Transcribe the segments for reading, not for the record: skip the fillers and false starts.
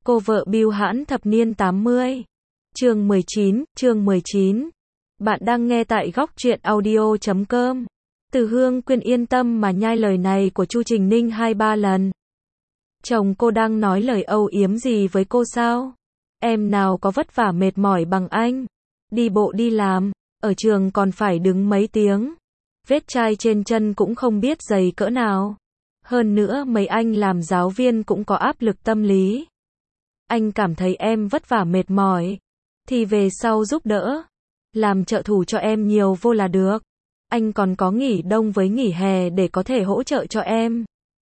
Cô vợ bưu hãn thập niên 80. Chương 19. Bạn đang nghe tại góc truyện audio.com. Từ Hương Quyên yên tâm mà nhai lời này của Chu Trình Ninh 2-3 lần. Chồng cô đang nói lời âu yếm gì với cô sao? Em nào có vất vả mệt mỏi bằng anh. Đi bộ đi làm, ở trường còn phải đứng mấy tiếng. Vết chai trên chân cũng không biết dày cỡ nào. Hơn nữa mấy anh làm giáo viên cũng có áp lực tâm lý. Anh cảm thấy em vất vả mệt mỏi, thì về sau giúp đỡ, làm trợ thủ cho em nhiều vô là được. Anh còn có nghỉ đông với nghỉ hè để có thể hỗ trợ cho em.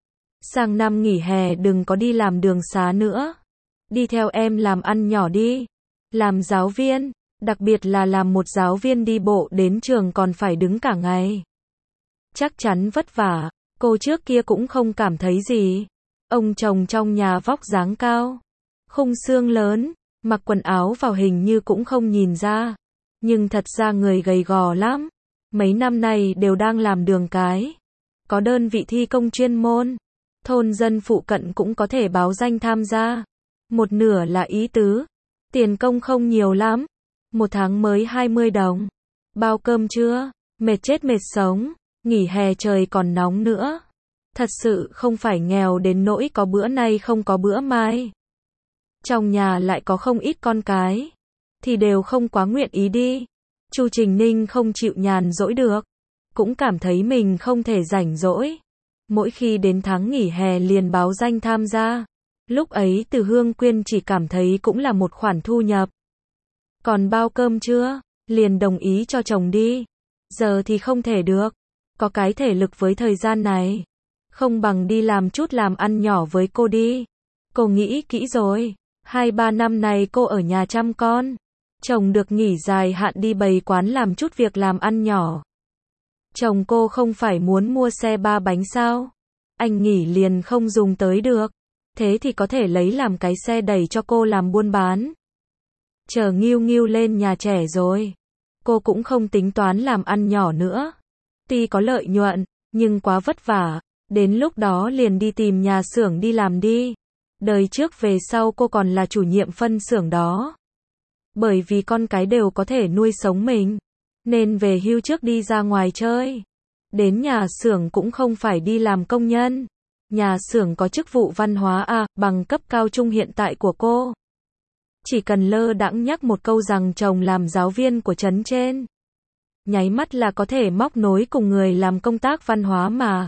Sang năm nghỉ hè đừng có đi làm đường xá nữa. Đi theo em làm ăn nhỏ đi. Làm giáo viên, đặc biệt là làm một giáo viên đi bộ đến trường còn phải đứng cả ngày. Chắc chắn vất vả, cô trước kia cũng không cảm thấy gì. Ông chồng trong nhà vóc dáng cao, khung xương lớn, mặc quần áo vào hình như cũng không nhìn ra. Nhưng thật ra người gầy gò lắm. Mấy năm nay đều đang làm đường cái. Có đơn vị thi công chuyên môn. Thôn dân phụ cận cũng có thể báo danh tham gia. Một nửa là ý tứ. Tiền công không nhiều lắm. Một tháng mới 20 đồng. Bao cơm chưa? Mệt chết mệt sống. Nghỉ hè trời còn nóng nữa. Thật sự không phải nghèo đến nỗi có bữa nay không có bữa mai. Trong nhà lại có không ít con cái, thì đều không quá nguyện ý đi. Chu Trình Ninh không chịu nhàn rỗi được, cũng cảm thấy mình không thể rảnh rỗi. Mỗi khi đến tháng nghỉ hè liền báo danh tham gia. Lúc ấy Từ Hương Quyên chỉ cảm thấy cũng là một khoản thu nhập. Còn bao cơm chưa? Liền đồng ý cho chồng đi. Giờ thì không thể được. Có cái thể lực với thời gian này. Không bằng đi làm chút làm ăn nhỏ với cô đi. Cô nghĩ kỹ rồi. 2-3 năm này cô ở nhà chăm con. Chồng được nghỉ dài hạn đi bày quán làm chút việc làm ăn nhỏ. Chồng cô không phải muốn mua xe 3 bánh sao? Anh nghỉ liền không dùng tới được. Thế thì có thể lấy làm cái xe đẩy cho cô làm buôn bán. Chờ Nghiêu Nghiêu lên nhà trẻ rồi, cô cũng không tính toán làm ăn nhỏ nữa. Tuy có lợi nhuận, nhưng quá vất vả. Đến lúc đó liền đi tìm nhà xưởng đi làm đi. Đời trước về sau cô còn là chủ nhiệm phân xưởng đó. Bởi vì con cái đều có thể nuôi sống mình, nên về hưu trước đi ra ngoài chơi. Đến nhà xưởng cũng không phải đi làm công nhân. Nhà xưởng có chức vụ văn hóa bằng cấp cao trung hiện tại của cô. Chỉ cần lơ đãng nhắc một câu rằng chồng làm giáo viên của trấn trên, nháy mắt là có thể móc nối cùng người làm công tác văn hóa mà.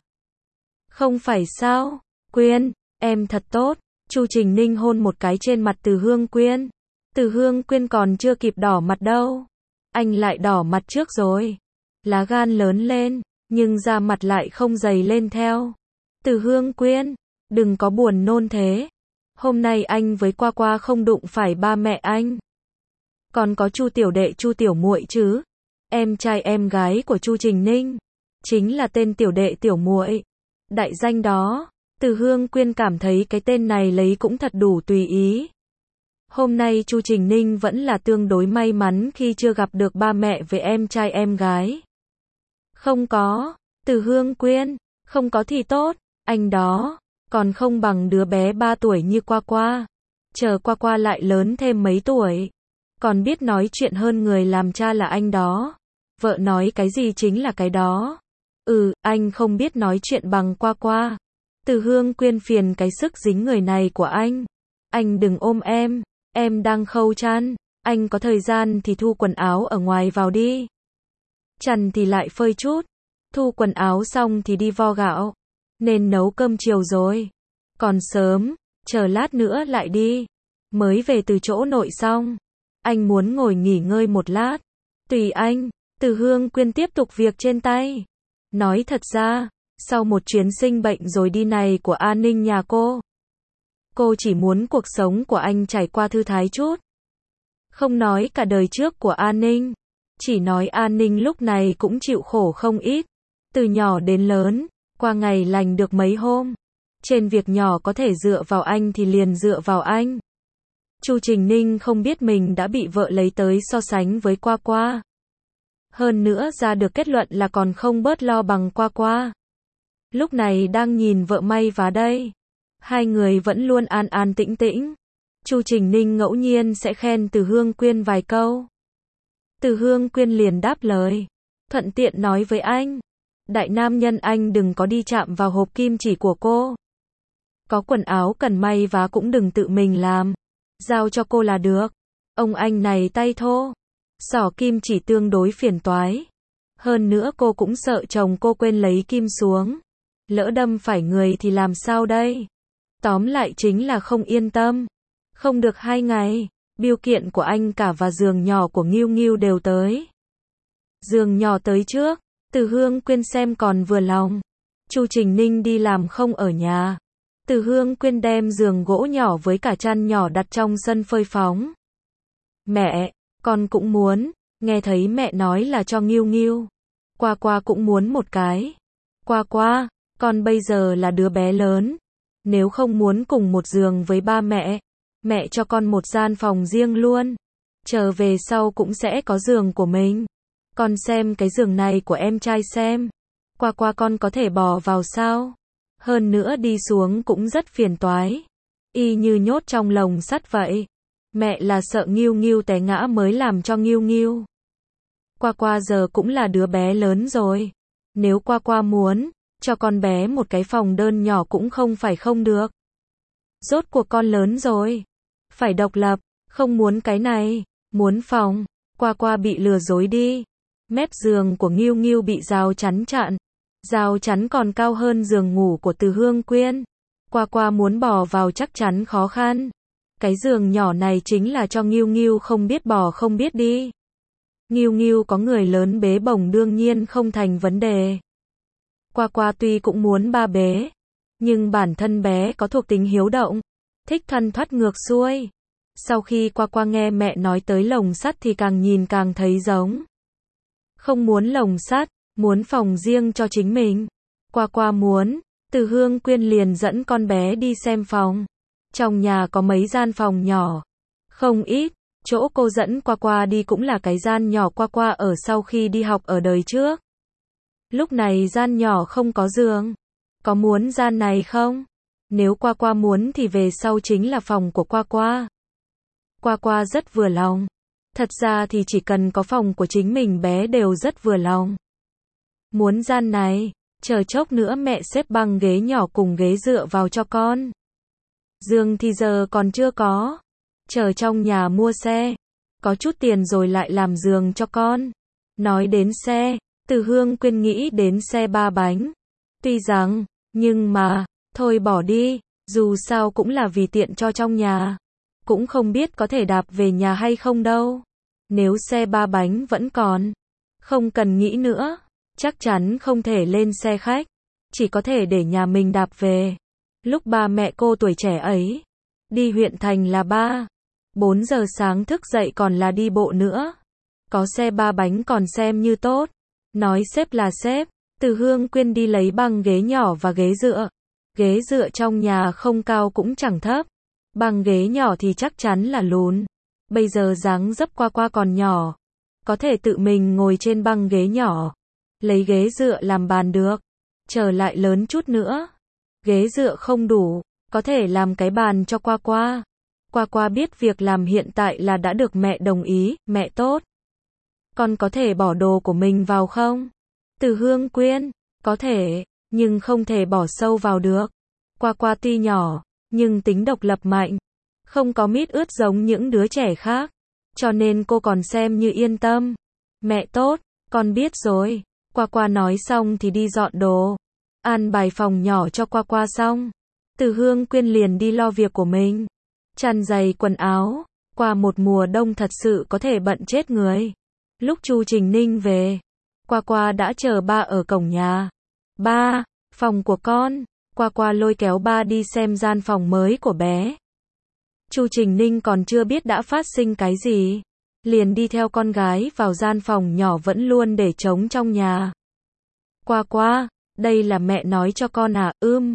Không phải sao? Quyên, em thật tốt. Chu Trình Ninh hôn một cái trên mặt Từ Hương Quyên. Từ Hương Quyên còn chưa kịp đỏ mặt đâu. Anh lại đỏ mặt trước rồi. Lá gan lớn lên, nhưng da mặt lại không dày lên theo. Từ Hương Quyên, đừng có buồn nôn thế. Hôm nay anh với Qua Qua không đụng phải ba mẹ anh. Còn có Chu tiểu đệ Chu tiểu muội chứ. Em trai em gái của Chu Trình Ninh. Chính là tên tiểu đệ tiểu muội. Đại danh đó. Từ Hương Quyên cảm thấy cái tên này lấy cũng thật đủ tùy ý. Hôm nay Chu Trình Ninh vẫn là tương đối may mắn khi chưa gặp được ba mẹ với em trai em gái. Không có, Từ Hương Quyên, không có thì tốt, anh đó, còn không bằng đứa bé 3 tuổi như Qua Qua. Chờ Qua Qua lại lớn thêm mấy tuổi, còn biết nói chuyện hơn người làm cha là anh đó. Vợ nói cái gì chính là cái đó. Anh không biết nói chuyện bằng Qua Qua. Từ Hương Quyên phiền cái sức dính người này của anh. Anh đừng ôm em đang khâu chăn. Anh có thời gian thì thu quần áo ở ngoài vào đi. Chăn thì lại phơi chút. Thu quần áo xong thì đi vo gạo. Nên nấu cơm chiều rồi. Còn sớm, chờ lát nữa lại đi. Mới về từ chỗ nội xong. Anh muốn ngồi nghỉ ngơi một lát. Tùy anh. Từ Hương Quyên tiếp tục việc trên tay. Nói thật ra, sau một chuyến sinh bệnh rồi đi này của An Ninh nhà cô chỉ muốn cuộc sống của anh trải qua thư thái chút. Không nói cả đời trước của An Ninh, chỉ nói An Ninh lúc này cũng chịu khổ không ít. Từ nhỏ đến lớn, qua ngày lành được mấy hôm. Trên việc nhỏ có thể dựa vào anh thì liền dựa vào anh. Chu Trình Ninh không biết mình đã bị vợ lấy tới so sánh với Qua Qua. Hơn nữa ra được kết luận là còn không bớt lo bằng Qua Qua. Lúc này đang nhìn vợ may vá đây. Hai người vẫn luôn an an tĩnh tĩnh. Chu Trình Ninh ngẫu nhiên sẽ khen Từ Hương Quyên vài câu. Từ Hương Quyên liền đáp lời, thuận tiện nói với anh, đại nam nhân anh đừng có đi chạm vào hộp kim chỉ của cô. Có quần áo cần may vá cũng đừng tự mình làm, giao cho cô là được. Ông anh này tay thô, xỏ kim chỉ tương đối phiền toái. Hơn nữa cô cũng sợ chồng cô quên lấy kim xuống. Lỡ đâm phải người thì làm sao đây? Tóm lại chính là không yên tâm. Không được 2 ngày, bưu kiện của anh cả và giường nhỏ của Nghiêu Nghiêu đều tới. Giường nhỏ tới trước, Từ Hương Quyên xem còn vừa lòng. Chu Trình Ninh đi làm không ở nhà. Từ Hương Quyên đem giường gỗ nhỏ với cả chăn nhỏ đặt trong sân phơi phóng. Mẹ, con cũng muốn, nghe thấy mẹ nói là cho Nghiêu Nghiêu. Qua Qua cũng muốn một cái. Qua Qua, con bây giờ là đứa bé lớn. Nếu không muốn cùng một giường với ba mẹ cho con một gian phòng riêng luôn. Trở về sau cũng sẽ có giường của mình. Con xem cái giường này của em trai xem. Qua Qua con có thể bò vào sao? Hơn nữa đi xuống cũng rất phiền toái. Y như nhốt trong lồng sắt vậy. Mẹ là sợ Nghiêu Nghiêu té ngã mới làm cho Nghiêu Nghiêu. Qua Qua giờ cũng là đứa bé lớn rồi. Nếu Qua Qua muốn cho con bé một cái phòng đơn nhỏ cũng không phải không được. Rốt cuộc con lớn rồi, phải độc lập, không muốn cái này, muốn phòng. Qua Qua bị lừa dối đi. Mép giường của Nghiêu Nghiêu bị rào chắn chặn. Rào chắn còn cao hơn giường ngủ của Từ Hương Quyên. Qua Qua muốn bò vào chắc chắn khó khăn. Cái giường nhỏ này chính là cho Nghiêu Nghiêu không biết bò không biết đi. Nghiêu Nghiêu có người lớn bế bổng đương nhiên không thành vấn đề. Qua Qua tuy cũng muốn ba bế, nhưng bản thân bé có thuộc tính hiếu động, thích thân thoát ngược xuôi. Sau khi Qua Qua nghe mẹ nói tới lồng sắt thì càng nhìn càng thấy giống. Không muốn lồng sắt, muốn phòng riêng cho chính mình. Qua Qua muốn, Từ Hương Quyên liền dẫn con bé đi xem phòng. Trong nhà có mấy gian phòng nhỏ, không ít. Chỗ cô dẫn Qua Qua đi cũng là cái gian nhỏ Qua Qua ở sau khi đi học ở đời trước. Lúc này gian nhỏ không có giường. Có muốn gian này không? Nếu Qua Qua muốn thì về sau chính là phòng của Qua Qua. Qua Qua rất vừa lòng. Thật ra thì chỉ cần có phòng của chính mình bé đều rất vừa lòng. Muốn gian này, chờ chốc nữa mẹ xếp băng ghế nhỏ cùng ghế dựa vào cho con. Giường thì giờ còn chưa có. Chờ trong nhà mua xe. Có chút tiền rồi lại làm giường cho con. Nói đến xe, Từ Hương Quyên nghĩ đến xe 3 bánh. Tuy rằng, nhưng mà, thôi bỏ đi, dù sao cũng là vì tiện cho trong nhà. Cũng không biết có thể đạp về nhà hay không đâu. Nếu xe 3 bánh vẫn còn, không cần nghĩ nữa, chắc chắn không thể lên xe khách, chỉ có thể để nhà mình đạp về. Lúc ba mẹ cô tuổi trẻ ấy, đi huyện thành là 4 giờ sáng thức dậy còn là đi bộ nữa. Có xe 3 bánh còn xem như tốt. Nói xếp là xếp, Từ Hương Quyên đi lấy băng ghế nhỏ và ghế dựa. Ghế dựa trong nhà không cao cũng chẳng thấp. Băng ghế nhỏ thì chắc chắn là lùn. Bây giờ dáng dấp Qua Qua còn nhỏ, có thể tự mình ngồi trên băng ghế nhỏ. Lấy ghế dựa làm bàn được. Trở lại lớn chút nữa, ghế dựa không đủ, có thể làm cái bàn cho Qua Qua. Qua Qua biết việc làm hiện tại là đã được mẹ đồng ý. Mẹ tốt, con có thể bỏ đồ của mình vào không? Từ Hương Quyên, có thể, nhưng không thể bỏ sâu vào được. Qua Qua tuy nhỏ, nhưng tính độc lập mạnh, không có mít ướt giống những đứa trẻ khác, cho nên cô còn xem như yên tâm. Mẹ tốt, con biết rồi. Qua Qua nói xong thì đi dọn đồ, an bài phòng nhỏ cho Qua Qua xong. Từ Hương Quyên liền đi lo việc của mình. Chăn giày quần áo, qua một mùa đông thật sự có thể bận chết người. Lúc Chu Trình Ninh về, Qua Qua đã chờ ba ở cổng nhà. Ba, phòng của con. Qua Qua lôi kéo ba đi xem gian phòng mới của bé. Chu Trình Ninh còn chưa biết đã phát sinh cái gì, liền đi theo con gái vào gian phòng nhỏ vẫn luôn để trống trong nhà. Qua Qua, đây là mẹ nói cho con à?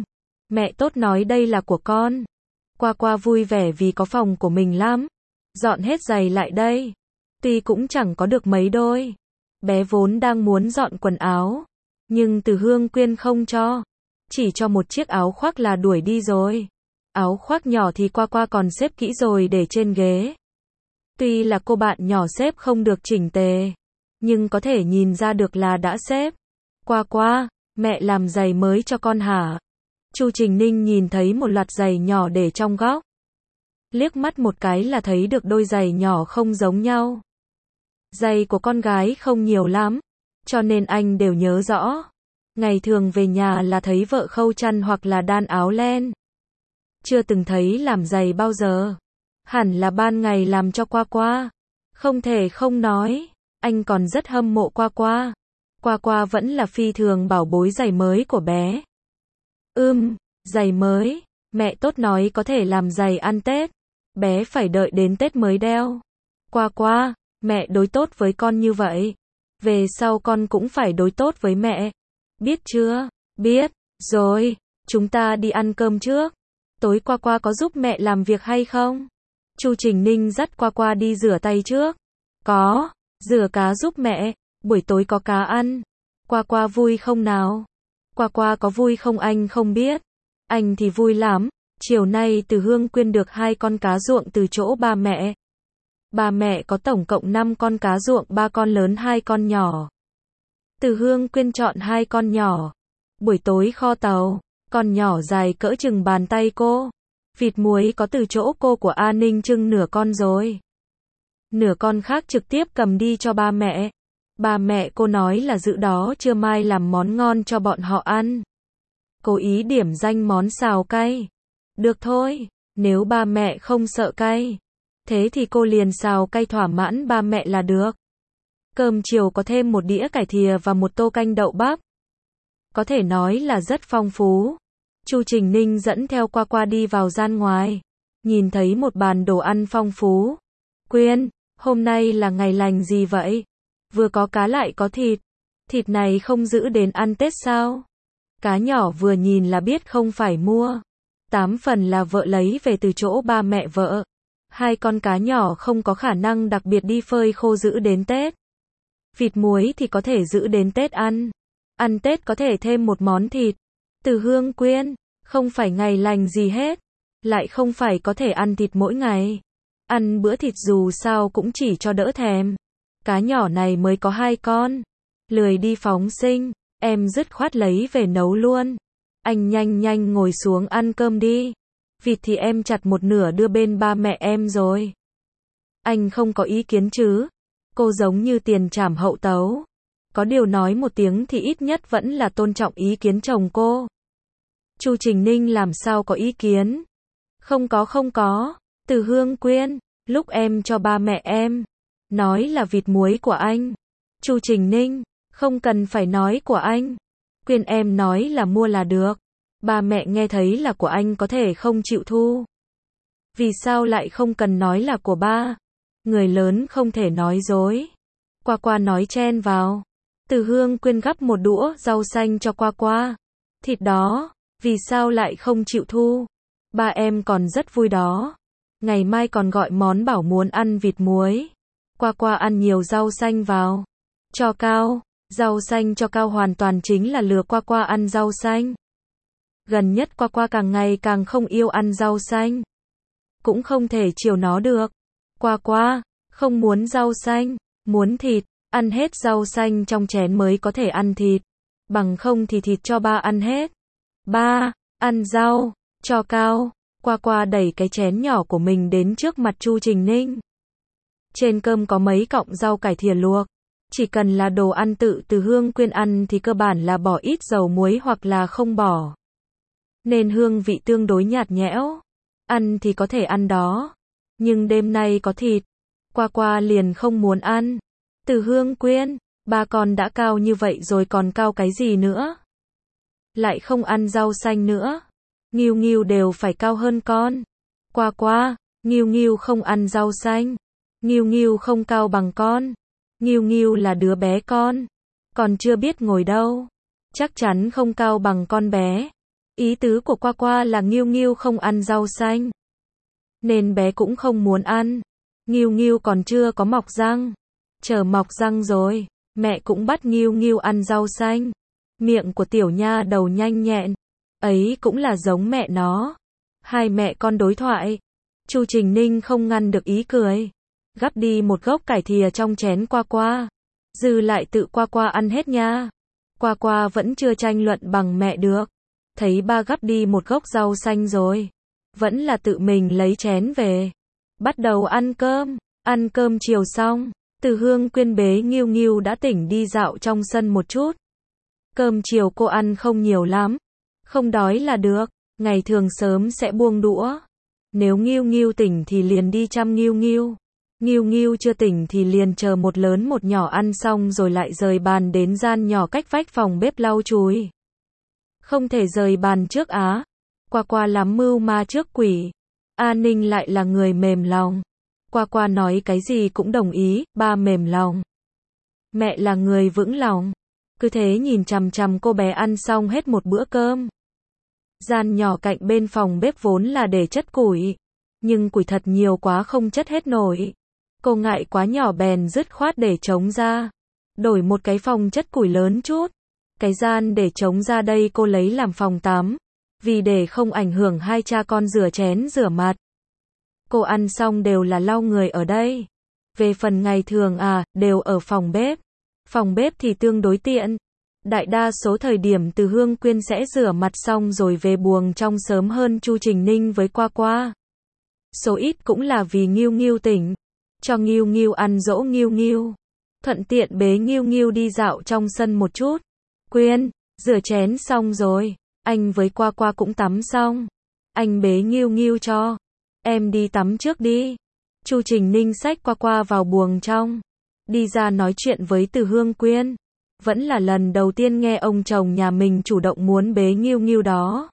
Mẹ tốt nói đây là của con. Qua Qua vui vẻ vì có phòng của mình lắm. Dọn hết giày lại đây. Tuy cũng chẳng có được mấy đôi. Bé vốn đang muốn dọn quần áo, nhưng Từ Hương Quyên không cho. Chỉ cho một chiếc áo khoác là đuổi đi rồi. Áo khoác nhỏ thì Qua Qua còn xếp kỹ rồi để trên ghế. Tuy là cô bạn nhỏ xếp không được chỉnh tề, nhưng có thể nhìn ra được là đã xếp. Qua Qua, mẹ làm giày mới cho con hả? Chu Trình Ninh nhìn thấy một loạt giày nhỏ để trong góc. Liếc mắt một cái là thấy được đôi giày nhỏ không giống nhau. Giày của con gái không nhiều lắm, cho nên anh đều nhớ rõ. Ngày thường về nhà là thấy vợ khâu chăn hoặc là đan áo len. Chưa từng thấy làm giày bao giờ. Hẳn là ban ngày làm cho Qua Qua. Không thể không nói, anh còn rất hâm mộ Qua Qua. Qua Qua vẫn là phi thường bảo bối giày mới của bé. Giày mới, mẹ tốt nói có thể làm giày ăn Tết. Bé phải đợi đến Tết mới đeo. Qua Qua, mẹ đối tốt với con như vậy. Về sau con cũng phải đối tốt với mẹ. Biết chưa? Biết, rồi, chúng ta đi ăn cơm trước. Tối Qua Qua có giúp mẹ làm việc hay không? Chu Trình Ninh dắt Qua Qua đi rửa tay trước. Có, rửa cá giúp mẹ, buổi tối có cá ăn. Qua Qua vui không nào? Qua Qua có vui không anh không biết. Anh thì vui lắm, chiều nay Từ Hương Quyên được 2 con cá ruộng từ chỗ ba mẹ. Ba mẹ có tổng cộng 5 con cá ruộng, 3 con lớn 2 con nhỏ. Từ Hương Quyên chọn 2 con nhỏ. Buổi tối kho tàu, con nhỏ dài cỡ chừng bàn tay cô. Vịt muối có từ chỗ cô của A Ninh trưng nửa con rồi. Nửa con khác trực tiếp cầm đi cho ba mẹ. Ba mẹ cô nói là giữ đó trưa mai làm món ngon cho bọn họ ăn. Cố ý điểm danh món xào cay. Được thôi, nếu ba mẹ không sợ cay, thế thì cô liền xào cay thỏa mãn ba mẹ là được. Cơm chiều có thêm một đĩa cải thìa và một tô canh đậu bắp. Có thể nói là rất phong phú. Chu Trình Ninh dẫn theo Qua Qua đi vào gian ngoài. Nhìn thấy một bàn đồ ăn phong phú. Quyên, hôm nay là ngày lành gì vậy? Vừa có cá lại có thịt. Thịt này không giữ đến ăn Tết sao? Cá nhỏ vừa nhìn là biết không phải mua. 8 phần là vợ lấy về từ chỗ ba mẹ vợ. 2 con cá nhỏ không có khả năng đặc biệt đi phơi khô giữ đến Tết. Vịt muối thì có thể giữ đến Tết ăn. Ăn Tết có thể thêm một món thịt. Từ Hương Quyên, không phải ngày lành gì hết. Lại không phải có thể ăn thịt mỗi ngày. Ăn bữa thịt dù sao cũng chỉ cho đỡ thèm. Cá nhỏ này mới có 2 con. Lười đi phóng sinh, em dứt khoát lấy về nấu luôn. Anh nhanh nhanh ngồi xuống ăn cơm đi. Vịt thì em chặt một nửa đưa bên ba mẹ em rồi. Anh không có ý kiến chứ? Cô giống như tiền trảm hậu tấu. Có điều nói một tiếng thì ít nhất vẫn là tôn trọng ý kiến chồng cô. Chu Trình Ninh làm sao có ý kiến? Không có. Từ Hương Quyên, lúc em cho ba mẹ em, nói là vịt muối của anh. Chu Trình Ninh, không cần phải nói của anh. Quyên em nói là mua là được. Ba mẹ nghe thấy là của anh có thể không chịu thu. Vì sao lại không cần nói là của ba? Người lớn không thể nói dối. Qua Qua nói chen vào. Từ Hương Quyên gắp một đũa rau xanh cho Qua Qua. Thịt đó, vì sao lại không chịu thu? Ba em còn rất vui đó. Ngày mai còn gọi món bảo muốn ăn vịt muối. Qua Qua ăn nhiều rau xanh vào. Cho Cao, rau xanh cho Cao hoàn toàn chính là lừa Qua Qua ăn rau xanh. Gần nhất Qua Qua càng ngày càng không yêu ăn rau xanh. Cũng không thể chiều nó được. Qua Qua, không muốn rau xanh, muốn thịt, ăn hết rau xanh trong chén mới có thể ăn thịt. Bằng không thì thịt cho ba ăn hết. Ba, ăn rau, cho Cao. Qua Qua đẩy cái chén nhỏ của mình đến trước mặt Chu Trình Ninh. Trên cơm có mấy cọng rau cải thìa luộc. Chỉ cần là đồ ăn tự Từ Hương Quyên ăn thì cơ bản là bỏ ít dầu muối hoặc là không bỏ. Nên hương vị tương đối nhạt nhẽo. Ăn thì có thể ăn đó. Nhưng đêm nay có thịt. Qua Qua liền không muốn ăn. Từ Hương Quyên, ba con đã cao như vậy rồi còn cao cái gì nữa? Lại không ăn rau xanh nữa. Nghiêu Nghiêu đều phải cao hơn con. Qua Qua, Nghiêu Nghiêu không ăn rau xanh. Nghiêu Nghiêu không cao bằng con. Nghiêu Nghiêu là đứa bé con. Còn chưa biết ngồi đâu. Chắc chắn không cao bằng con bé. Ý tứ của Qua Qua là Nghiêu Nghiêu không ăn rau xanh. Nên bé cũng không muốn ăn. Nghiêu Nghiêu còn chưa có mọc răng. Chờ mọc răng rồi, mẹ cũng bắt Nghiêu Nghiêu ăn rau xanh. Miệng của tiểu nha đầu nhanh nhẹn. Ấy cũng là giống mẹ nó. Hai mẹ con đối thoại. Chu Trình Ninh không ngăn được ý cười. Gắp đi một gốc cải thìa trong chén Qua Qua. Dư lại tự Qua Qua ăn hết nha. Qua Qua vẫn chưa tranh luận bằng mẹ được. Thấy ba gắp đi một gốc rau xanh rồi. Vẫn là tự mình lấy chén về. Bắt đầu ăn cơm. Ăn cơm chiều xong. Từ Hương Quyên bế Nghiêu Nghiêu đã tỉnh đi dạo trong sân một chút. Cơm chiều cô ăn không nhiều lắm. Không đói là được. Ngày thường sớm sẽ buông đũa. Nếu Nghiêu Nghiêu tỉnh thì liền đi chăm Nghiêu Nghiêu. Nghiêu Nghiêu chưa tỉnh thì liền chờ một lớn một nhỏ ăn xong rồi lại rời bàn đến gian nhỏ cách vách phòng bếp lau chùi. Không thể rời bàn trước á. Qua Qua lắm mưu ma trước quỷ. A Ninh lại là người mềm lòng. Qua Qua nói cái gì cũng đồng ý, ba mềm lòng. Mẹ là người vững lòng. Cứ thế nhìn chằm chằm cô bé ăn xong hết một bữa cơm. Gian nhỏ cạnh bên phòng bếp vốn là để chất củi. Nhưng củi thật nhiều quá không chất hết nổi. Cô ngại quá nhỏ bèn dứt khoát để trống ra. Đổi một cái phòng chất củi lớn chút. Cái gian để trống ra đây cô lấy làm phòng tắm. Vì để không ảnh hưởng hai cha con rửa chén rửa mặt. Cô ăn xong đều là lau người ở đây. Về phần ngày thường đều ở phòng bếp. Phòng bếp thì tương đối tiện. Đại đa số thời điểm Từ Hương Quyên sẽ rửa mặt xong rồi về buồng trong sớm hơn Chu Trình Ninh với Qua Qua. Số ít cũng là vì Nghiêu Nghiêu tỉnh. Cho Nghiêu Nghiêu ăn dỗ Nghiêu Nghiêu. Thuận tiện bế Nghiêu Nghiêu đi dạo trong sân một chút. Quyên, rửa chén xong rồi. Anh với Qua Qua cũng tắm xong. Anh bế Nghiêu Nghiêu cho. Em đi tắm trước đi. Chu Trình Ninh xách Qua Qua vào buồng trong. Đi ra nói chuyện với Từ Hương Quyên. Vẫn là lần đầu tiên nghe ông chồng nhà mình chủ động muốn bế Nghiêu Nghiêu đó.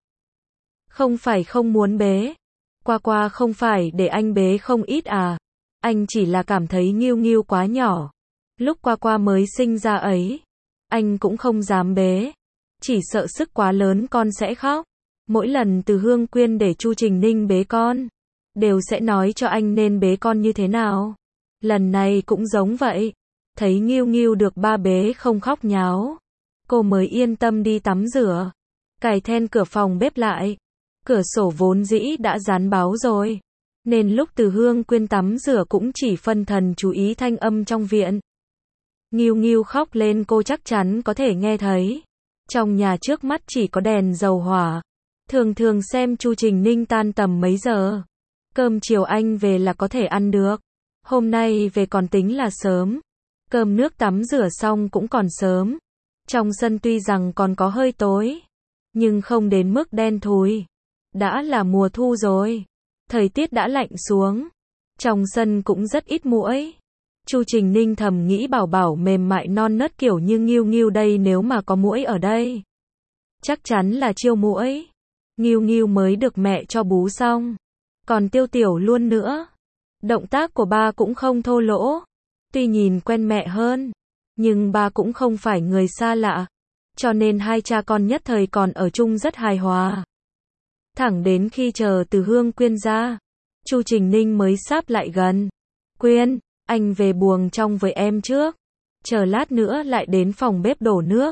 Không phải không muốn bế. Qua Qua không phải để anh bế không ít Anh chỉ là cảm thấy Nghiêu Nghiêu quá nhỏ. Lúc Qua Qua mới sinh ra ấy. Anh cũng không dám bế. Chỉ sợ sức quá lớn con sẽ khóc. Mỗi lần Từ Hương Quyên để Chu Trình Ninh bế con. Đều sẽ nói cho anh nên bế con như thế nào. Lần này cũng giống vậy. Thấy Nghiêu Nghiêu được ba bế không khóc nháo. Cô mới yên tâm đi tắm rửa. Cài then cửa phòng bếp lại. Cửa sổ vốn dĩ đã dán báo rồi. Nên lúc Từ Hương Quyên tắm rửa cũng chỉ phân thần chú ý thanh âm trong viện. Nghiêu Nghiêu khóc lên cô chắc chắn có thể nghe thấy. Trong nhà trước mắt chỉ có đèn dầu hỏa. Thường thường xem Chu Trình Ninh tan tầm mấy giờ. Cơm chiều anh về là có thể ăn được. Hôm nay về còn tính là sớm. Cơm nước tắm rửa xong cũng còn sớm. Trong sân tuy rằng còn có hơi tối. Nhưng không đến mức đen thui. Đã là mùa thu rồi. Thời tiết đã lạnh xuống. Trong sân cũng rất ít muỗi. Chu Trình Ninh thầm nghĩ bảo bảo mềm mại non nớt kiểu như Nghiêu Nghiêu đây nếu mà có muỗi ở đây. Chắc chắn là chiêu muỗi. Nghiêu Nghiêu mới được mẹ cho bú xong. Còn tiêu tiểu luôn nữa. Động tác của ba cũng không thô lỗ. Tuy nhìn quen mẹ hơn. Nhưng ba cũng không phải người xa lạ. Cho nên hai cha con nhất thời còn ở chung rất hài hòa. Thẳng đến khi chờ Từ Hương Quyên ra. Chu Trình Ninh mới sáp lại gần. Quyên, anh về buồng trong với em trước. Chờ lát nữa lại đến phòng bếp đổ nước.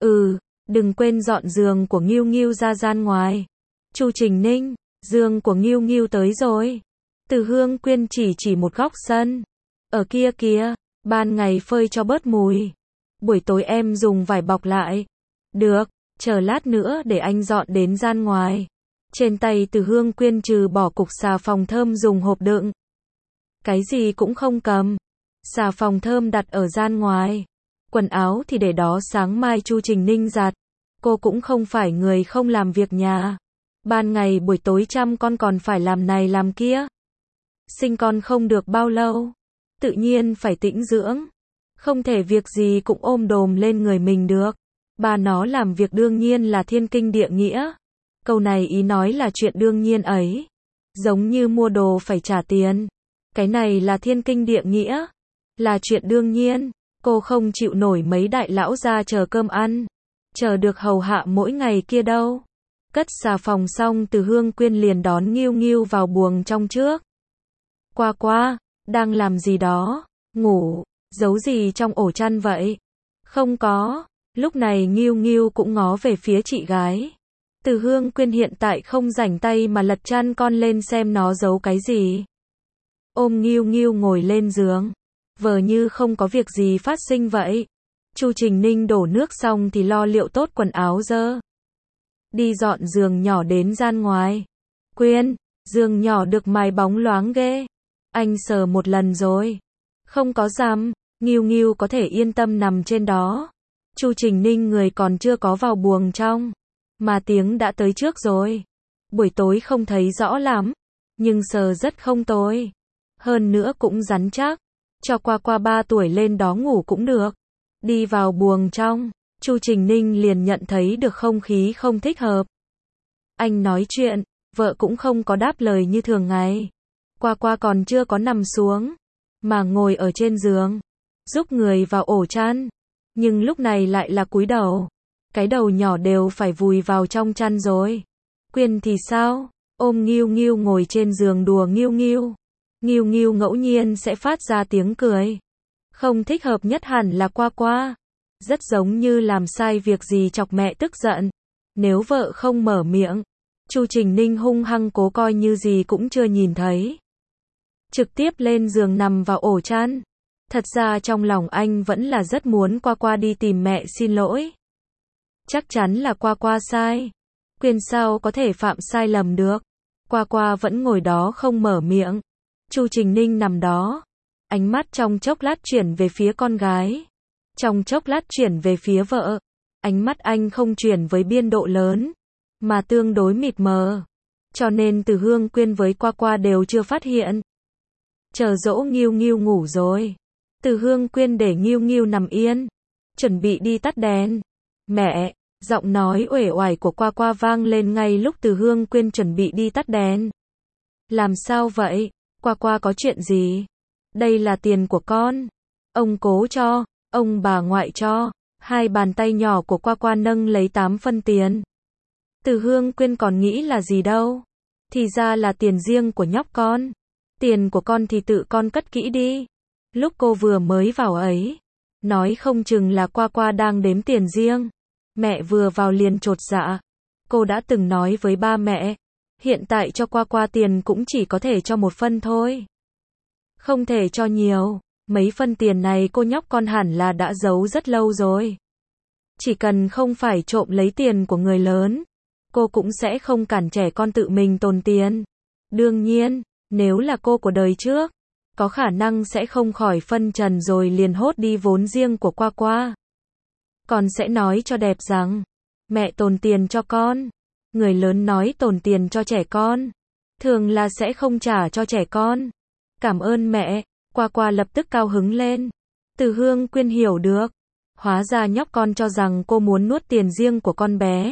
Đừng quên dọn giường của Nghiêu Nghiêu ra gian ngoài. Chu Trình Ninh, giường của Nghiêu Nghiêu tới rồi. Từ Hương Quyên chỉ một góc sân. Ở kia kìa, ban ngày phơi cho bớt mùi. Buổi tối em dùng vải bọc lại. Được, chờ lát nữa để anh dọn đến gian ngoài. Trên tay Từ Hương Quyên trừ bỏ cục xà phòng thơm dùng hộp đựng. Cái gì cũng không cầm. Xà phòng thơm đặt ở gian ngoài. Quần áo thì để đó sáng mai Chu Trình Ninh giặt. Cô cũng không phải người không làm việc nhà. Ban ngày buổi tối chăm con còn phải làm này làm kia. Sinh con không được bao lâu. Tự nhiên phải tĩnh dưỡng. Không thể việc gì cũng ôm đồm lên người mình được. Ba nó làm việc đương nhiên là thiên kinh địa nghĩa. Câu này ý nói là chuyện đương nhiên ấy. Giống như mua đồ phải trả tiền. Cái này là thiên kinh địa nghĩa. Là chuyện đương nhiên. Cô không chịu nổi mấy đại lão ra chờ cơm ăn. Chờ được hầu hạ mỗi ngày kia đâu. Cất xà phòng xong Từ Hương Quyên liền đón Nghiêu Nghiêu vào buồng trong trước. Qua Qua, đang làm gì đó? Ngủ, giấu gì trong ổ chăn vậy? Không có. Lúc này Nghiêu Nghiêu cũng ngó về phía chị gái. Từ Hương Quyên hiện tại không rảnh tay mà lật chăn con lên xem nó giấu cái gì. Ôm Nghiêu Nghiêu ngồi lên giường, vờ như không có việc gì phát sinh vậy. Chu Trình Ninh đổ nước xong thì lo liệu tốt quần áo dơ. Đi dọn giường nhỏ đến gian ngoài. Quyên, giường nhỏ được mài bóng loáng ghê. Anh sờ một lần rồi. Không có răm, Nghiêu Nghiêu có thể yên tâm nằm trên đó. Chu Trình Ninh người còn chưa có vào buồng trong, mà tiếng đã tới trước rồi. Buổi tối không thấy rõ lắm, nhưng sờ rất không tồi. Hơn nữa cũng rắn chắc. Cho qua 3 tuổi lên đó ngủ cũng được. Đi vào buồng trong, Chu Trình Ninh liền nhận thấy được không khí không thích hợp. Anh nói chuyện, vợ cũng không có đáp lời như thường ngày. Qua còn chưa có nằm xuống, mà ngồi ở trên giường, giúp người vào ổ chăn. Nhưng lúc này lại là cúi đầu. Cái đầu nhỏ đều phải vùi vào trong chăn rồi. Quyên thì sao? Ôm Nghiêu Nghiêu ngồi trên giường đùa Nghiêu Nghiêu. Nghiêu Nghiêu ngẫu nhiên sẽ phát ra tiếng cười. Không thích hợp nhất hẳn là qua. Rất giống như làm sai việc gì chọc mẹ tức giận. Nếu vợ không mở miệng, Chu Trình Ninh hung hăng cố coi như gì cũng chưa nhìn thấy. Trực tiếp lên giường nằm vào ổ chăn. Thật ra trong lòng anh vẫn là rất muốn qua đi tìm mẹ xin lỗi. Chắc chắn là qua sai. Quyên sao có thể phạm sai lầm được. Qua vẫn ngồi đó không mở miệng. Chu Trình Ninh nằm đó. Ánh mắt trong chốc lát chuyển về phía con gái. Trong chốc lát chuyển về phía vợ. Ánh mắt anh không chuyển với biên độ lớn, mà tương đối mịt mờ. Cho nên Từ Hương Quyên với qua đều chưa phát hiện. Chờ dỗ Nghiêu Nghiêu ngủ rồi. Từ Hương Quyên để Nghiêu Nghiêu nằm yên. Chuẩn bị đi tắt đèn. Mẹ, giọng nói uể oải của qua vang lên ngay lúc Từ Hương Quyên chuẩn bị đi tắt đèn. Làm sao vậy? Qua có chuyện gì? Đây là tiền của con. Ông cố cho, ông bà ngoại cho. Hai bàn tay nhỏ của qua nâng lấy 8 phân tiền. Từ Hương Quyên còn nghĩ là gì đâu. Thì ra là tiền riêng của nhóc con. Tiền của con thì tự con cất kỹ đi. Lúc cô vừa mới vào ấy, nói không chừng là qua đang đếm tiền riêng. Mẹ vừa vào liền chột dạ. Cô đã từng nói với ba mẹ, hiện tại cho qua tiền cũng chỉ có thể cho 1 phân thôi. Không thể cho nhiều. Mấy phân tiền này cô nhóc con hẳn là đã giấu rất lâu rồi. Chỉ cần không phải trộm lấy tiền của người lớn, cô cũng sẽ không cản trẻ con tự mình tồn tiền. Đương nhiên, nếu là cô của đời trước, có khả năng sẽ không khỏi phân trần rồi liền hốt đi vốn riêng của qua. Còn sẽ nói cho đẹp rằng, mẹ tồn tiền cho con. Người lớn nói tồn tiền cho trẻ con, thường là sẽ không trả cho trẻ con. Cảm ơn mẹ. Qua lập tức cao hứng lên. Từ Hương Quyên hiểu được. Hóa ra nhóc con cho rằng cô muốn nuốt tiền riêng của con bé.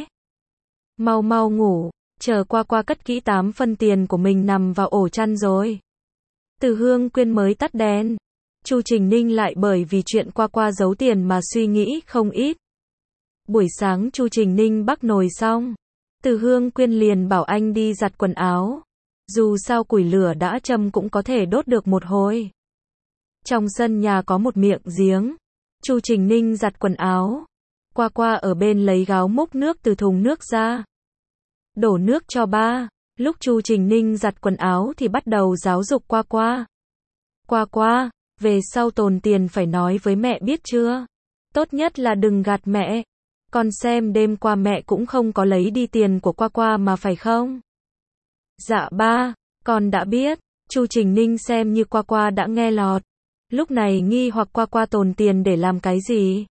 Mau ngủ. Chờ qua cất kỹ 8 phân tiền của mình nằm vào ổ chăn rồi. Từ Hương Quyên mới tắt đèn. Chu Trình Ninh lại bởi vì chuyện qua giấu tiền mà suy nghĩ không ít. Buổi sáng Chu Trình Ninh bắc nồi xong, Từ Hương Quyên liền bảo anh đi giặt quần áo. Dù sao củi lửa đã châm cũng có thể đốt được một hồi. Trong sân nhà có một miệng giếng. Chu Trình Ninh giặt quần áo. Qua ở bên lấy gáo múc nước từ thùng nước ra. Đổ nước cho ba. Lúc Chu Trình Ninh giặt quần áo thì bắt đầu giáo dục qua. Qua, về sau tồn tiền phải nói với mẹ biết chưa? Tốt nhất là đừng gạt mẹ. Con xem đêm qua mẹ cũng không có lấy đi tiền của qua mà phải không? Dạ ba, con đã biết. Chu Trình Ninh xem như qua đã nghe lọt. Lúc này nghi hoặc qua tồn tiền để làm cái gì?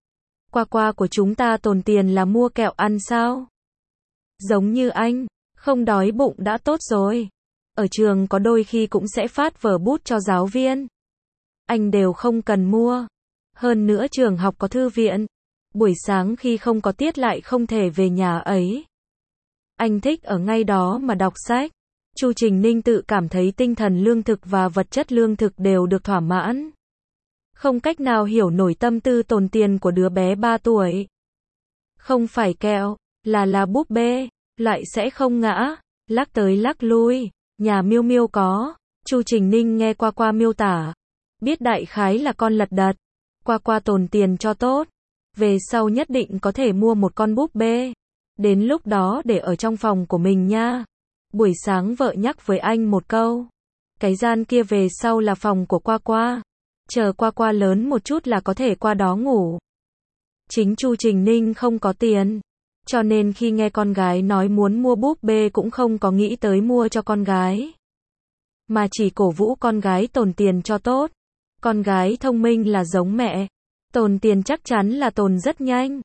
Qua của chúng ta tồn tiền là mua kẹo ăn sao? Giống như anh, không đói bụng đã tốt rồi. Ở trường có đôi khi cũng sẽ phát vở bút cho giáo viên. Anh đều không cần mua. Hơn nữa trường học có thư viện. Buổi sáng khi không có tiết lại không thể về nhà ấy. Anh thích ở ngay đó mà đọc sách. Chu Trình Ninh tự cảm thấy tinh thần lương thực và vật chất lương thực đều được thỏa mãn. Không cách nào hiểu nổi tâm tư tồn tiền của đứa bé 3 tuổi. Không phải kẹo, là búp bê, lại sẽ không ngã, lắc tới lắc lui, nhà Miêu Miêu có. Chu Trình Ninh nghe qua miêu tả, biết đại khái là con lật đật. Qua tồn tiền cho tốt, về sau nhất định có thể mua một con búp bê. Đến lúc đó để ở trong phòng của mình nha. Buổi sáng vợ nhắc với anh một câu. Cái gian kia về sau là phòng của Qua Qua. Chờ Qua Qua lớn một chút là có thể qua đó ngủ. Chính Chu Trình Ninh không có tiền. Cho nên khi nghe con gái nói muốn mua búp bê cũng không có nghĩ tới mua cho con gái. Mà chỉ cổ vũ con gái tồn tiền cho tốt. Con gái thông minh là giống mẹ. Tồn tiền chắc chắn là tồn rất nhanh.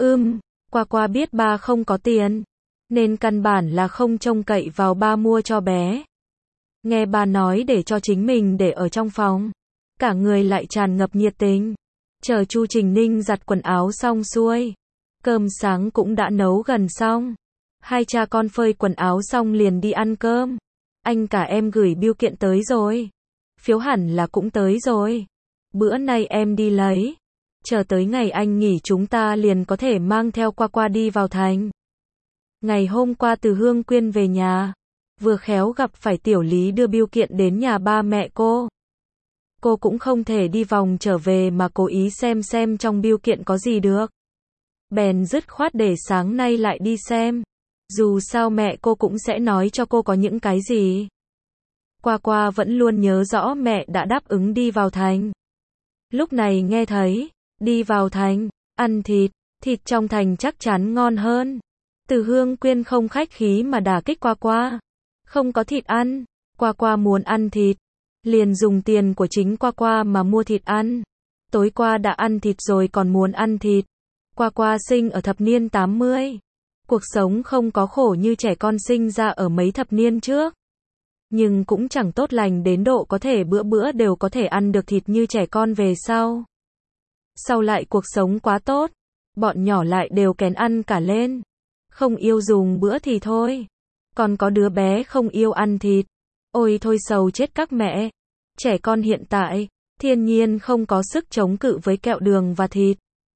Qua Qua biết ba không có tiền. Nên căn bản là không trông cậy vào ba mua cho bé. Nghe ba nói để cho chính mình để ở trong phòng. Cả người lại tràn ngập nhiệt tình. Chờ Chu Trình Ninh giặt quần áo xong xuôi. Cơm sáng cũng đã nấu gần xong. Hai cha con phơi quần áo xong liền đi ăn cơm. Anh cả em gửi bưu kiện tới rồi. Phiếu hẳn là cũng tới rồi. Bữa nay em đi lấy. Chờ tới ngày anh nghỉ chúng ta liền có thể mang theo Qua Qua đi vào thành. Ngày hôm qua từ Hương Quyên về nhà. Vừa khéo gặp phải Tiểu Lý đưa bưu kiện đến nhà ba mẹ cô. Cô cũng không thể đi vòng trở về mà cố ý xem trong bưu kiện có gì được. Bèn dứt khoát để sáng nay lại đi xem. Dù sao mẹ cô cũng sẽ nói cho cô có những cái gì. Qua Qua vẫn luôn nhớ rõ mẹ đã đáp ứng đi vào thành. Lúc này nghe thấy, đi vào thành, ăn thịt, thịt trong thành chắc chắn ngon hơn. Từ Hương Quyên không khách khí mà đả kích Qua Qua. Không có thịt ăn, Qua Qua muốn ăn thịt. Liền dùng tiền của chính Qua Qua mà mua thịt ăn. Tối qua đã ăn thịt rồi còn muốn ăn thịt. Qua Qua sinh ở thập niên 80. Cuộc sống không có khổ như trẻ con sinh ra ở mấy thập niên trước. Nhưng cũng chẳng tốt lành đến độ có thể bữa bữa đều có thể ăn được thịt như trẻ con về sau. Sau lại cuộc sống quá tốt. Bọn nhỏ lại đều kén ăn cả lên. Không yêu dùng bữa thì thôi. Còn có đứa bé không yêu ăn thịt. Ôi thôi sầu chết các mẹ. Trẻ con hiện tại, thiên nhiên không có sức chống cự với kẹo đường và thịt.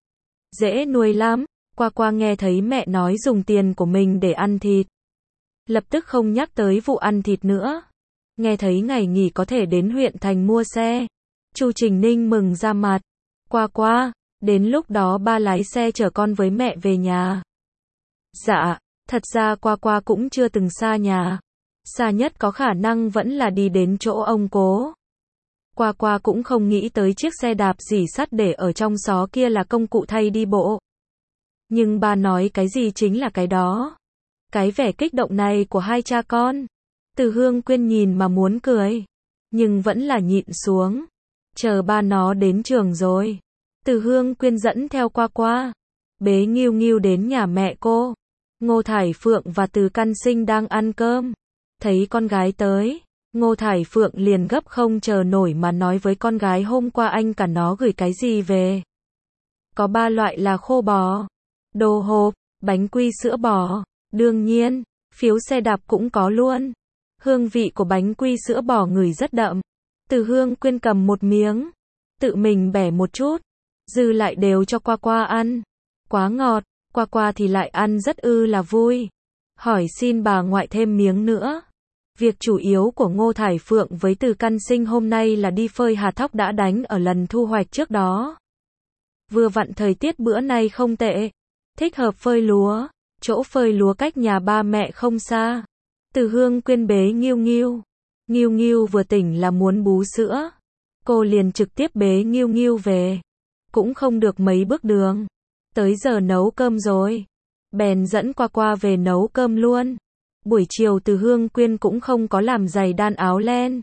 Dễ nuôi lắm. Qua Qua nghe thấy mẹ nói dùng tiền của mình để ăn thịt. Lập tức không nhắc tới vụ ăn thịt nữa. Nghe thấy ngày nghỉ có thể đến huyện thành mua xe. Chu Trình Ninh mừng ra mặt. Qua Qua, đến lúc đó ba lái xe chở con với mẹ về nhà. Dạ, thật ra Qua Qua cũng chưa từng xa nhà. Xa nhất có khả năng vẫn là đi đến chỗ ông cố. Qua Qua cũng không nghĩ tới chiếc xe đạp rỉ sắt để ở trong xó kia là công cụ thay đi bộ. Nhưng ba nói cái gì chính là cái đó. Cái vẻ kích động này của hai cha con. Từ Hương Quyên nhìn mà muốn cười. Nhưng vẫn là nhịn xuống. Chờ ba nó đến trường rồi. Từ Hương Quyên dẫn theo Qua Qua. Bế Nghiêu Nghiêu đến nhà mẹ cô. Ngô Thải Phượng và Từ Căn Sinh đang ăn cơm. Thấy con gái tới. Ngô Thải Phượng liền gấp không chờ nổi mà nói với con gái hôm qua anh cả nó gửi cái gì về. Có 3 loại là khô bò, đồ hộp, bánh quy sữa bò. Đương nhiên, phiếu xe đạp cũng có luôn. Hương vị của bánh quy sữa bò ngửi rất đậm. Từ Hương Quyên cầm một miếng, tự mình bẻ một chút, dư lại đều cho Qua Qua ăn. Quá ngọt, Qua Qua thì lại ăn rất là vui. Hỏi xin bà ngoại thêm miếng nữa. Việc chủ yếu của Ngô Thải Phượng với Từ Căn Sinh hôm nay là đi phơi hạt thóc đã đánh ở lần thu hoạch trước đó. Vừa vặn thời tiết bữa nay không tệ, thích hợp phơi lúa. Chỗ phơi lúa cách nhà ba mẹ không xa. Từ Hương Quyên bế Nghiêu Nghiêu. Nghiêu Nghiêu vừa tỉnh là muốn bú sữa. Cô liền trực tiếp bế Nghiêu Nghiêu về. Cũng không được mấy bước đường. Tới giờ nấu cơm rồi. Bèn dẫn Qua Qua về nấu cơm luôn. Buổi chiều Từ Hương Quyên cũng không có làm giày đan áo len.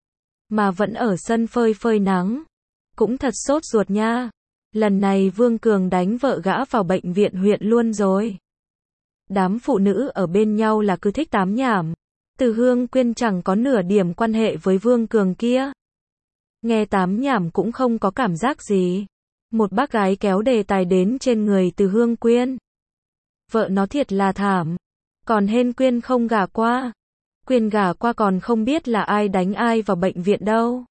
Mà vẫn ở sân phơi nắng. Cũng thật sốt ruột nha. Lần này Vương Cường đánh vợ gã vào bệnh viện huyện luôn rồi. Đám phụ nữ ở bên nhau là cứ thích tám nhảm. Từ Hương Quyên chẳng có nửa điểm quan hệ với Vương Cường kia. Nghe tám nhảm cũng không có cảm giác gì. Một bác gái kéo đề tài đến trên người Từ Hương Quyên. Vợ nó thiệt là thảm. Còn hên Quyên không gả qua. Quyên gả qua còn không biết là ai đánh ai vào bệnh viện đâu.